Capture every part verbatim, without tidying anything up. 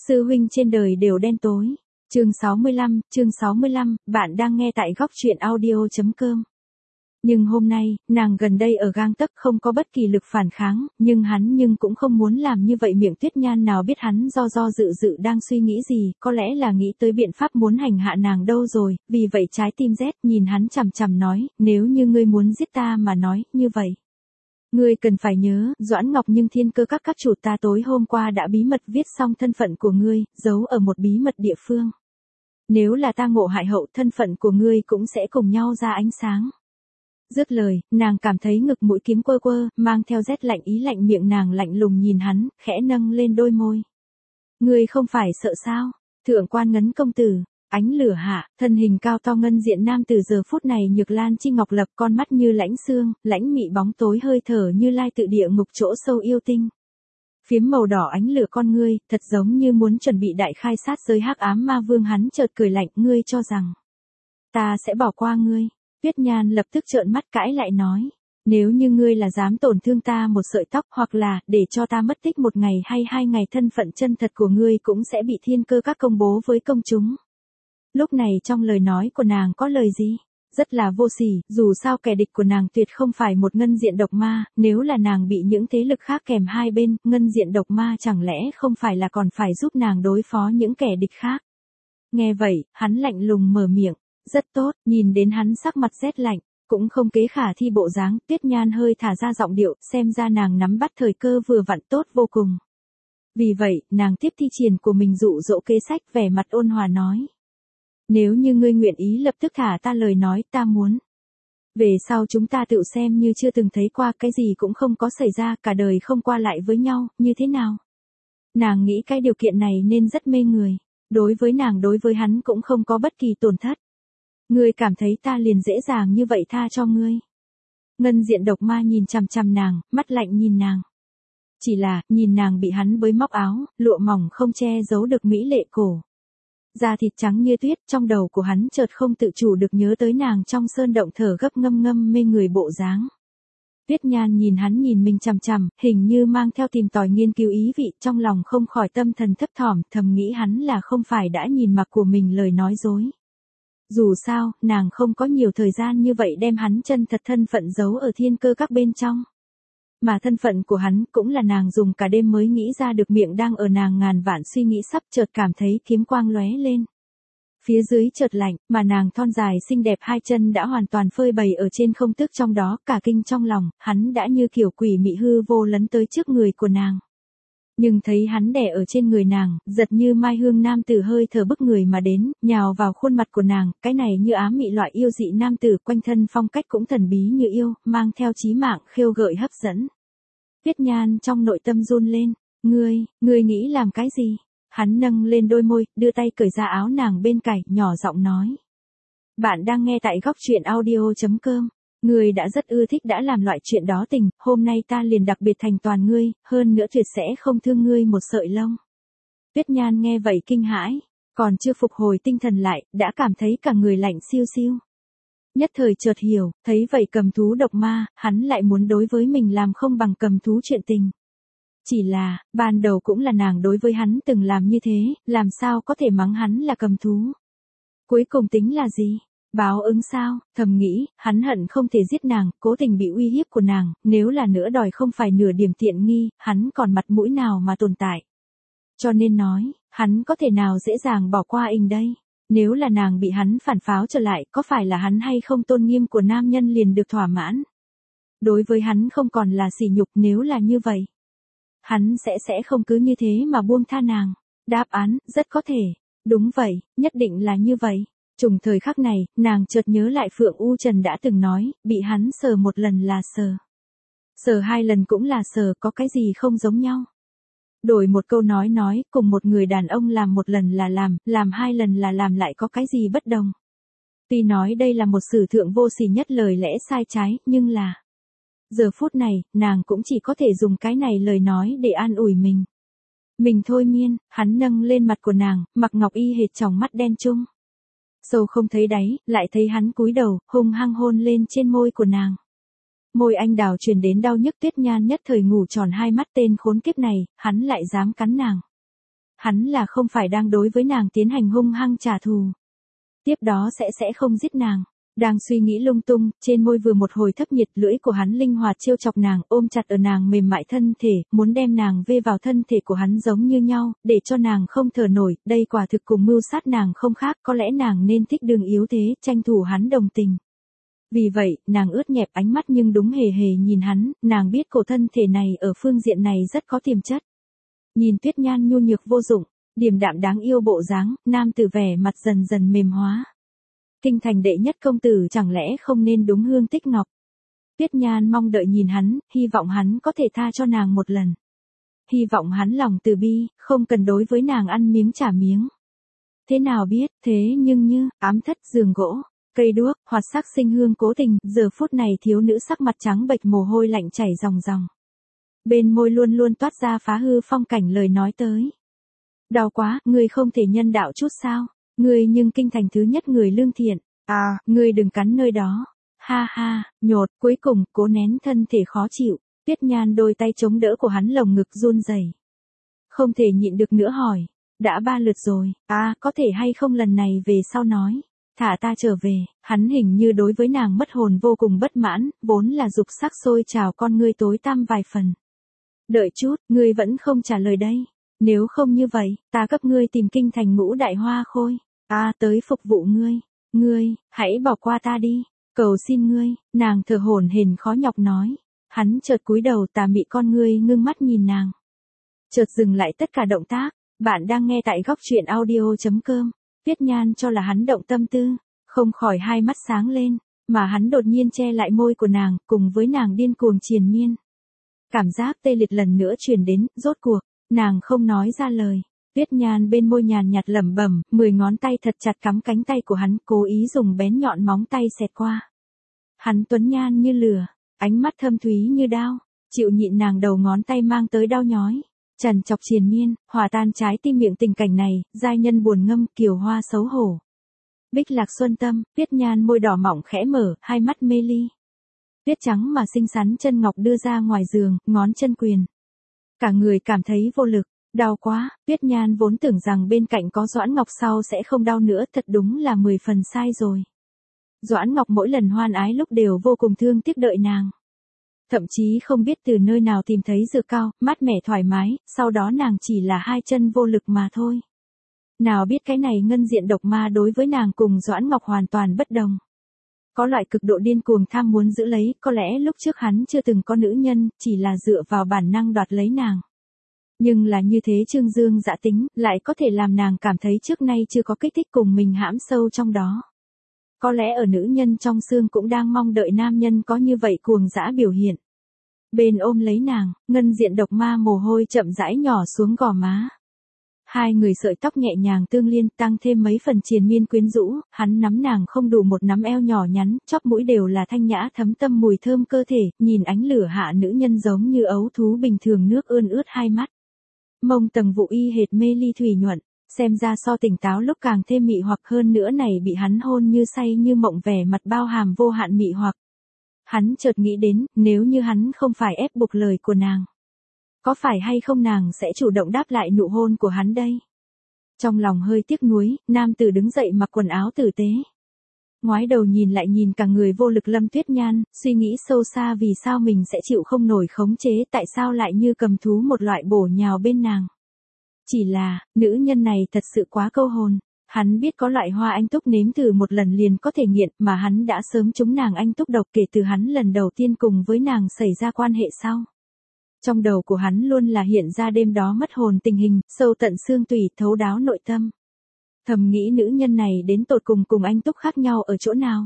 Sư huynh trên đời đều đen tối. Chương sáu mươi lăm, chương sáu mươi lăm, bạn đang nghe tại góc truyện audio chấm com. Nhưng hôm nay, nàng gần đây ở gang tấc không có bất kỳ lực phản kháng, nhưng hắn nhưng cũng không muốn làm như vậy. Miệng Tuyết Nhan nào biết hắn do do dự dự đang suy nghĩ gì, có lẽ là nghĩ tới biện pháp muốn hành hạ nàng đâu rồi, vì vậy trái tim rét nhìn hắn chằm chằm nói, nếu như ngươi muốn giết ta mà nói, như vậy. Ngươi cần phải nhớ, Doãn Ngọc nhưng thiên cơ các các chủ ta tối hôm qua đã bí mật viết xong thân phận của ngươi, giấu ở một bí mật địa phương. Nếu là ta ngộ hại hậu, thân phận của ngươi cũng sẽ cùng nhau ra ánh sáng. Dứt lời, nàng cảm thấy ngực mũi kiếm quơ quơ, mang theo rét lạnh ý lạnh. Miệng nàng lạnh lùng nhìn hắn, khẽ nâng lên đôi môi. Ngươi không phải sợ sao? Thượng quan Ngấn công tử. Ánh lửa hạ, thân hình cao to ngân diện nam từ giờ phút này nhược lan chi ngọc lập, con mắt như lãnh xương, lãnh mị bóng tối hơi thở như lai tự địa ngục chỗ sâu yêu tinh. Phiếm màu đỏ ánh lửa con ngươi, thật giống như muốn chuẩn bị đại khai sát giới hắc ám ma vương. Hắn chợt cười lạnh, ngươi cho rằng ta sẽ bỏ qua ngươi? Tuyết Nhan lập tức trợn mắt cãi lại nói, nếu như ngươi là dám tổn thương ta một sợi tóc, hoặc là để cho ta mất tích một ngày hay hai ngày, thân phận chân thật của ngươi cũng sẽ bị thiên cơ các công bố với công chúng. Lúc này trong lời nói của nàng có lời gì? Rất là vô sỉ, dù sao kẻ địch của nàng tuyệt không phải một ngân diện độc ma, nếu là nàng bị những thế lực khác kèm hai bên, ngân diện độc ma chẳng lẽ không phải là còn phải giúp nàng đối phó những kẻ địch khác. Nghe vậy, hắn lạnh lùng mở miệng, rất tốt, nhìn đến hắn sắc mặt rét lạnh, cũng không kế khả thi bộ dáng, Tuyết Nhan hơi thả ra giọng điệu, xem ra nàng nắm bắt thời cơ vừa vặn tốt vô cùng. Vì vậy, nàng tiếp thi triển của mình dụ dỗ kế sách, vẻ mặt ôn hòa nói. Nếu như ngươi nguyện ý lập tức thả ta lời nói, ta muốn. Về sau chúng ta tự xem như chưa từng thấy qua, cái gì cũng không có xảy ra, cả đời không qua lại với nhau, như thế nào? Nàng nghĩ cái điều kiện này nên rất mê người. Đối với nàng đối với hắn cũng không có bất kỳ tổn thất. Ngươi cảm thấy ta liền dễ dàng như vậy tha cho ngươi? Ngân diện độc ma nhìn chằm chằm nàng, mắt lạnh nhìn nàng. Chỉ là, nhìn nàng bị hắn bới móc áo, lụa mỏng không che giấu được mỹ lệ cổ. Da thịt trắng như tuyết, trong đầu của hắn chợt không tự chủ được nhớ tới nàng trong sơn động thở gấp ngâm ngâm mê người bộ dáng. Tuyết Nhan nhìn hắn nhìn mình chằm chằm, hình như mang theo tìm tòi nghiên cứu ý vị, trong lòng không khỏi tâm thần thấp thỏm, thầm nghĩ hắn là không phải đã nhìn mặc của mình lời nói dối. Dù sao, nàng không có nhiều thời gian như vậy đem hắn chân thật thân phận giấu ở thiên cơ các bên trong. Mà thân phận của hắn cũng là nàng dùng cả đêm mới nghĩ ra được. Miệng đang ở nàng ngàn vạn suy nghĩ sắp chợt cảm thấy kiếm quang lóe lên. Phía dưới chợt lạnh, mà nàng thon dài xinh đẹp hai chân đã hoàn toàn phơi bày ở trên không, tức trong đó, cả kinh trong lòng, hắn đã như kiểu quỷ mị hư vô lấn tới trước người của nàng. Nhưng thấy hắn đè ở trên người nàng, giật như mai hương nam tử hơi thở bức người mà đến, nhào vào khuôn mặt của nàng, cái này như ám mị loại yêu dị nam tử, quanh thân phong cách cũng thần bí như yêu, mang theo chí mạng khêu gợi hấp dẫn. Tuyết Nhan trong nội tâm run lên, ngươi, ngươi nghĩ làm cái gì? Hắn nâng lên đôi môi, đưa tay cởi ra áo nàng bên cạnh, nhỏ giọng nói. Bạn đang nghe tại góc truyện audio chấm com. Ngươi đã rất ưa thích đã làm loại chuyện đó tình, hôm nay ta liền đặc biệt thành toàn ngươi, hơn nữa tuyệt sẽ không thương ngươi một sợi lông. Tuyết Nhan nghe vậy kinh hãi, còn chưa phục hồi tinh thần lại, đã cảm thấy cả người lạnh siêu siêu. Nhất thời chợt hiểu, thấy vậy cầm thú độc ma, hắn lại muốn đối với mình làm không bằng cầm thú chuyện tình. Chỉ là, ban đầu cũng là nàng đối với hắn từng làm như thế, làm sao có thể mắng hắn là cầm thú. Cuối cùng tính là gì? Báo ứng sao? Thầm nghĩ, hắn hận không thể giết nàng, cố tình bị uy hiếp của nàng, nếu là nữa đòi không phải nửa điểm tiện nghi, hắn còn mặt mũi nào mà tồn tại. Cho nên nói, hắn có thể nào dễ dàng bỏ qua anh đây? Nếu là nàng bị hắn phản pháo trở lại, có phải là hắn hay không tôn nghiêm của nam nhân liền được thỏa mãn? Đối với hắn không còn là sỉ nhục, nếu là như vậy. Hắn sẽ sẽ không cứ như thế mà buông tha nàng. Đáp án, rất có thể. Đúng vậy, nhất định là như vậy. Trùng thời khắc này, nàng chợt nhớ lại Phượng U Trần đã từng nói, bị hắn sờ một lần là sờ. Sờ hai lần cũng là sờ, có cái gì không giống nhau. Đổi một câu nói nói, cùng một người đàn ông làm một lần là làm, làm hai lần là làm lại có cái gì bất đồng. Tuy nói đây là một sử thượng vô sỉ nhất lời lẽ sai trái, nhưng là... Giờ phút này, nàng cũng chỉ có thể dùng cái này lời nói để an ủi mình. Mình thôi miên, hắn nâng lên mặt của nàng, mặc ngọc y hệt tròng mắt đen trung. Sâu không thấy đáy, lại thấy hắn cúi đầu, hung hăng hôn lên trên môi của nàng. Môi anh đào truyền đến đau nhức. Tuyết Nhan nhất thời ngủ tròn hai mắt, tên khốn kiếp này, hắn lại dám cắn nàng. hắn là không phải đang đối với nàng tiến hành hung hăng trả thù. Tiếp đó sẽ sẽ không giết nàng. Đang suy nghĩ lung tung, trên môi vừa một hồi thấp nhiệt, lưỡi của hắn linh hoạt trêu chọc nàng, ôm chặt ở nàng mềm mại thân thể, muốn đem nàng vê vào thân thể của hắn giống như nhau, để cho nàng không thở nổi, đây quả thực cùng mưu sát nàng không khác, có lẽ nàng nên thích đường yếu thế, tranh thủ hắn đồng tình. Vì vậy, nàng ướt nhẹp ánh mắt nhưng đúng hề hề nhìn hắn, nàng biết cổ thân thể này ở phương diện này rất có tiềm chất. Nhìn Tuyết Nhan nhu nhược vô dụng, điềm đạm đáng yêu bộ dáng, nam tử vẻ mặt dần dần mềm hóa. Kinh thành đệ nhất công tử chẳng lẽ không nên đúng Hương Tích Ngọc. Tuyết Nhan mong đợi nhìn hắn, hy vọng hắn có thể tha cho nàng một lần. Hy vọng hắn lòng từ bi, không cần đối với nàng ăn miếng trả miếng. Thế nào biết, thế nhưng như, ám thất giường gỗ, cây đuốc, hoạt sắc sinh hương cố tình, giờ phút này thiếu nữ sắc mặt trắng bệch mồ hôi lạnh chảy ròng ròng. Bên môi luôn luôn toát ra phá hư phong cảnh lời nói tới. Đau quá, ngươi không thể nhân đạo chút sao? Ngươi nhưng kinh thành thứ nhất người lương thiện. À, ngươi đừng cắn nơi đó. Ha ha, nhột, cuối cùng, cố nén thân thể khó chịu. Tuyết Nhan đôi tay chống đỡ của hắn lồng ngực run rẩy. Không thể nhịn được nữa hỏi. Đã ba lượt rồi, à, có thể hay không lần này về sau nói. Thả ta trở về, hắn hình như đối với nàng mất hồn vô cùng bất mãn, vốn là dục sắc sôi trào con ngươi tối tăm vài phần. Đợi chút, ngươi vẫn không trả lời đây. Nếu không như vậy, ta cấp ngươi tìm kinh thành ngũ đại hoa khôi. À, tới phục vụ ngươi. Ngươi, hãy bỏ qua ta đi. Cầu xin ngươi, nàng thở hổn hển khó nhọc nói. Hắn chợt cúi đầu tà mị con ngươi ngưng mắt nhìn nàng. Chợt dừng lại tất cả động tác. Bạn đang nghe tại góc truyện audio chấm com. Tuyết Nhan cho là hắn động tâm tư. Không khỏi hai mắt sáng lên. Mà hắn đột nhiên che lại môi của nàng, cùng với nàng điên cuồng triền miên. Cảm giác tê liệt lần nữa truyền đến, rốt cuộc. Nàng không nói ra lời. Tuyết Nhan bên môi nhàn nhạt lẩm bẩm, mười ngón tay thật chặt cắm cánh tay của hắn, cố ý dùng bén nhọn móng tay xẹt qua. Hắn tuấn nhan như lửa, ánh mắt thâm thúy như đao, chịu nhịn nàng đầu ngón tay mang tới đau nhói. Trần chọc triền miên, hòa tan trái tim miệng tình cảnh này, giai nhân buồn ngâm, kiều hoa xấu hổ. Bích lạc xuân tâm, Tuyết Nhan môi đỏ mỏng khẽ mở, hai mắt mê ly. Tuyết trắng mà xinh xắn chân ngọc đưa ra ngoài giường, ngón chân quyền. Cả người cảm thấy vô lực, đau quá, Tuyết Nhan vốn tưởng rằng bên cạnh có Doãn Ngọc sau sẽ không đau nữa, thật đúng là mười phần sai rồi. Doãn Ngọc mỗi lần hoan ái lúc đều vô cùng thương tiếc đợi nàng. Thậm chí không biết từ nơi nào tìm thấy dược cao, mát mẻ thoải mái, sau đó nàng chỉ là hai chân vô lực mà thôi. Nào biết cái này ngân diện độc ma đối với nàng cùng Doãn Ngọc hoàn toàn bất đồng. Có loại cực độ điên cuồng tham muốn giữ lấy, có lẽ lúc trước hắn chưa từng có nữ nhân, chỉ là dựa vào bản năng đoạt lấy nàng. Nhưng là như thế Trương Dương dã tính, lại có thể làm nàng cảm thấy trước nay chưa có kích thích cùng mình hãm sâu trong đó. Có lẽ ở nữ nhân trong xương cũng đang mong đợi nam nhân có như vậy cuồng dã biểu hiện. Bên ôm lấy nàng, ngân diện độc ma mồ hôi chậm rãi nhỏ xuống gò má. Hai người sợi tóc nhẹ nhàng tương liên tăng thêm mấy phần triền miên quyến rũ, hắn nắm nàng không đủ một nắm eo nhỏ nhắn, chóp mũi đều là thanh nhã thấm tâm mùi thơm cơ thể, nhìn ánh lửa hạ nữ nhân giống như ấu thú bình thường nước ươn ướt hai mắt. Mông tầng vụ y hệt mê ly thủy nhuận, xem ra so tỉnh táo lúc càng thêm mị hoặc hơn nữa này bị hắn hôn như say như mộng vẻ mặt bao hàm vô hạn mị hoặc. Hắn chợt nghĩ đến, nếu như hắn không phải ép buộc lời của nàng. Có phải hay không nàng sẽ chủ động đáp lại nụ hôn của hắn đây? Trong lòng hơi tiếc nuối, nam tử đứng dậy mặc quần áo tử tế. Ngoái đầu nhìn lại nhìn cả người vô lực Lâm Tuyết Nhan, suy nghĩ sâu xa vì sao mình sẽ chịu không nổi khống chế, tại sao lại như cầm thú một loại bổ nhào bên nàng. Chỉ là, nữ nhân này thật sự quá câu hồn. Hắn biết có loại hoa anh túc nếm thử một lần liền có thể nghiện, mà hắn đã sớm trúng nàng anh túc độc kể từ hắn lần đầu tiên cùng với nàng xảy ra quan hệ sau. Trong đầu của hắn luôn là hiện ra đêm đó mất hồn tình hình, sâu tận xương tủy, thấu đáo nội tâm. Thầm nghĩ nữ nhân này đến tột cùng cùng anh túc khác nhau ở chỗ nào.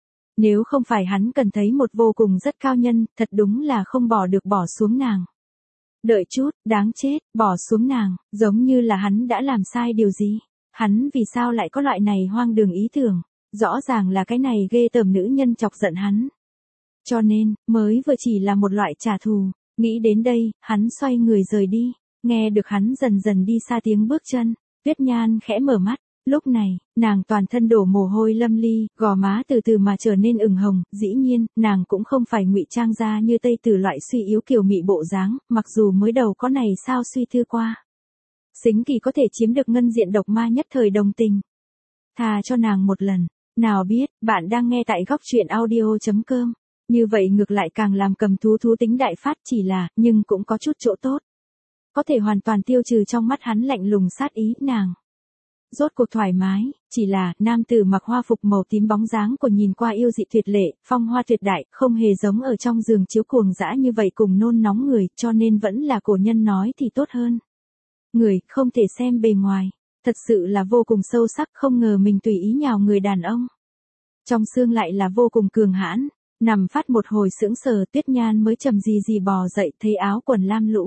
Nếu không phải hắn cần thấy một vô cùng rất cao nhân, thật đúng là không bỏ được bỏ xuống nàng. Đợi chút, đáng chết, bỏ xuống nàng, giống như là hắn đã làm sai điều gì. Hắn vì sao lại có loại này hoang đường ý tưởng, rõ ràng là cái này ghê tởm nữ nhân chọc giận hắn. Cho nên, mới vừa chỉ là một loại trả thù, nghĩ đến đây, hắn xoay người rời đi, nghe được hắn dần dần đi xa tiếng bước chân, Tuyết Nhan khẽ mở mắt, lúc này, nàng toàn thân đổ mồ hôi lâm ly, gò má từ từ mà trở nên ửng hồng, dĩ nhiên, nàng cũng không phải ngụy trang ra như Tây Tử loại suy yếu kiều mị bộ dáng, mặc dù mới đầu có này sao suy thư qua. Sính Kỳ có thể chiếm được ngân diện độc ma nhất thời đồng tình. Thà cho nàng một lần, nào biết, bạn đang nghe tại góc truyện audio.com. Như vậy ngược lại càng làm cầm thú thú tính đại phát chỉ là, nhưng cũng có chút chỗ tốt. Có thể hoàn toàn tiêu trừ trong mắt hắn lạnh lùng sát ý nàng. Rốt cuộc thoải mái, chỉ là, nam tử mặc hoa phục màu tím bóng dáng của nhìn qua yêu dị tuyệt lệ, phong hoa tuyệt đại, không hề giống ở trong giường chiếu cuồng dã như vậy cùng nôn nóng người, cho nên vẫn là cổ nhân nói thì tốt hơn. Người, không thể xem bề ngoài, thật sự là vô cùng sâu sắc, không ngờ mình tùy ý nhào người đàn ông. Trong xương lại là vô cùng cường hãn, nằm phát một hồi sững sờ, Tuyết Nhan mới chậm gì gì bò dậy, thấy áo quần lam lũ.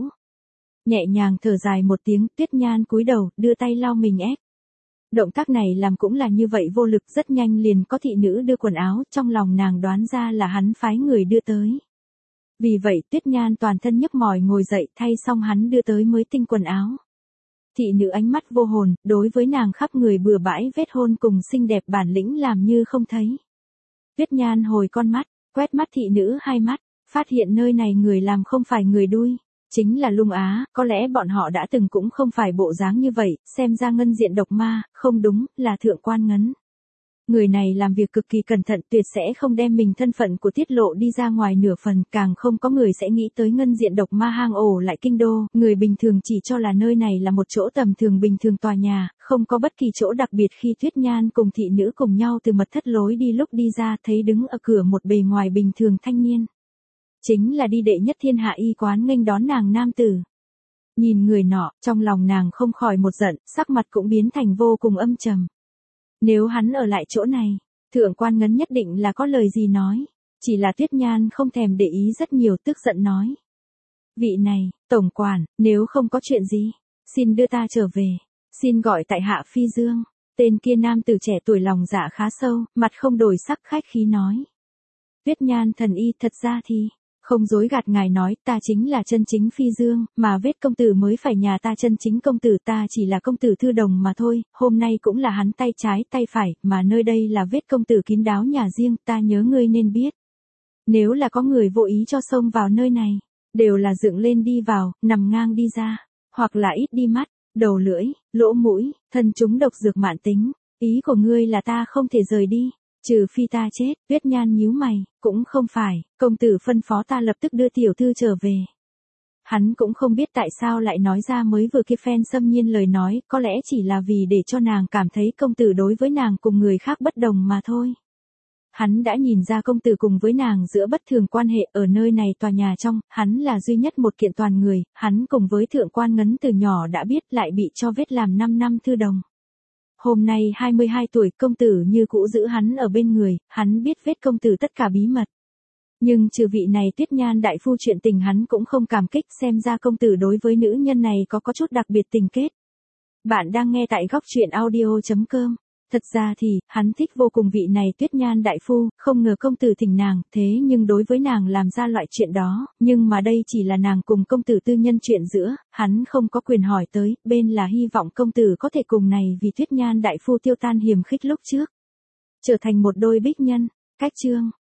Nhẹ nhàng thở dài một tiếng, Tuyết Nhan cúi đầu, đưa tay lau mình ép. Động tác này làm cũng là như vậy vô lực, rất nhanh liền có thị nữ đưa quần áo, trong lòng nàng đoán ra là hắn phái người đưa tới. Vì vậy Tuyết Nhan toàn thân nhức mỏi ngồi dậy, thay xong hắn đưa tới mới tinh quần áo. Thị nữ ánh mắt vô hồn, đối với nàng khắp người bừa bãi vết hôn cùng xinh đẹp bản lĩnh làm như không thấy. Tuyết Nhan hồi con mắt, quét mắt thị nữ hai mắt, phát hiện nơi này người làm không phải người đuôi. Chính là Lung Á, có lẽ bọn họ đã từng cũng không phải bộ dáng như vậy, xem ra ngân diện độc ma, không đúng, là Thượng Quan Ngấn. Người này làm việc cực kỳ cẩn thận, tuyệt sẽ không đem mình thân phận của tiết lộ đi ra ngoài nửa phần, càng không có người sẽ nghĩ tới ngân diện độc ma hang ổ lại kinh đô, người bình thường chỉ cho là nơi này là một chỗ tầm thường bình thường tòa nhà, không có bất kỳ chỗ đặc biệt. Khi Tuyết Nhan cùng thị nữ cùng nhau từ mật thất lối đi lúc đi ra, thấy đứng ở cửa một bề ngoài bình thường thanh niên. Chính là đi đệ nhất thiên hạ y quán nghênh đón nàng nam tử. Nhìn người nọ, trong lòng nàng không khỏi một giận, sắc mặt cũng biến thành vô cùng âm trầm. Nếu hắn ở lại chỗ này, Thượng Quan Ngấn nhất định là có lời gì nói. Chỉ là Tuyết Nhan không thèm để ý rất nhiều, tức giận nói. Vị này, tổng quản, nếu không có chuyện gì, xin đưa ta trở về, xin gọi tại hạ Phi Dương. Tên kia nam tử trẻ tuổi lòng dạ khá sâu, mặt không đổi sắc khách khí nói. Tuyết Nhan thần y, thật ra thì, không dối gạt ngài nói, ta chính là chân chính Phi Dương, mà Vết công tử mới phải nhà ta chân chính công tử, ta chỉ là công tử thư đồng mà thôi, hôm nay cũng là hắn tay trái tay phải, mà nơi đây là Vết công tử kín đáo nhà riêng, ta nhớ ngươi nên biết. Nếu là có người vô ý cho xông vào nơi này, đều là dựng lên đi vào, nằm ngang đi ra, hoặc là ít đi mắt, đầu lưỡi, lỗ mũi, thân chúng độc dược mãn tính, ý của ngươi là ta không thể rời đi. Trừ phi ta chết, Tuyết Nhan nhíu mày, cũng không phải, công tử phân phó ta lập tức đưa tiểu thư trở về. Hắn cũng không biết tại sao lại nói ra mới vừa kia phen xâm nhiên lời nói, có lẽ chỉ là vì để cho nàng cảm thấy công tử đối với nàng cùng người khác bất đồng mà thôi. Hắn đã nhìn ra công tử cùng với nàng giữa bất thường quan hệ, ở nơi này tòa nhà trong, hắn là duy nhất một kiện toàn người, hắn cùng với Thượng Quan Ngấn từ nhỏ đã biết, lại bị cho Vết làm năm năm thư đồng. Hôm nay hai mươi hai tuổi, công tử như cũ giữ hắn ở bên người, hắn biết Vết công tử tất cả bí mật. Nhưng trừ vị này Tuyết Nhan đại phu chuyện tình hắn cũng không cảm kích, xem ra công tử đối với nữ nhân này có có chút đặc biệt tình kết. Bạn đang nghe tại góc truyện audio.com. Thật ra thì, hắn thích vô cùng vị này Tuyết Nhan đại phu, không ngờ công tử thỉnh nàng, thế nhưng đối với nàng làm ra loại chuyện đó, nhưng mà đây chỉ là nàng cùng công tử tư nhân chuyện giữa, hắn không có quyền hỏi tới, bên là hy vọng công tử có thể cùng này vì Tuyết Nhan đại phu tiêu tan hiềm khích lúc trước. Trở thành một đôi bích nhân, cách chương.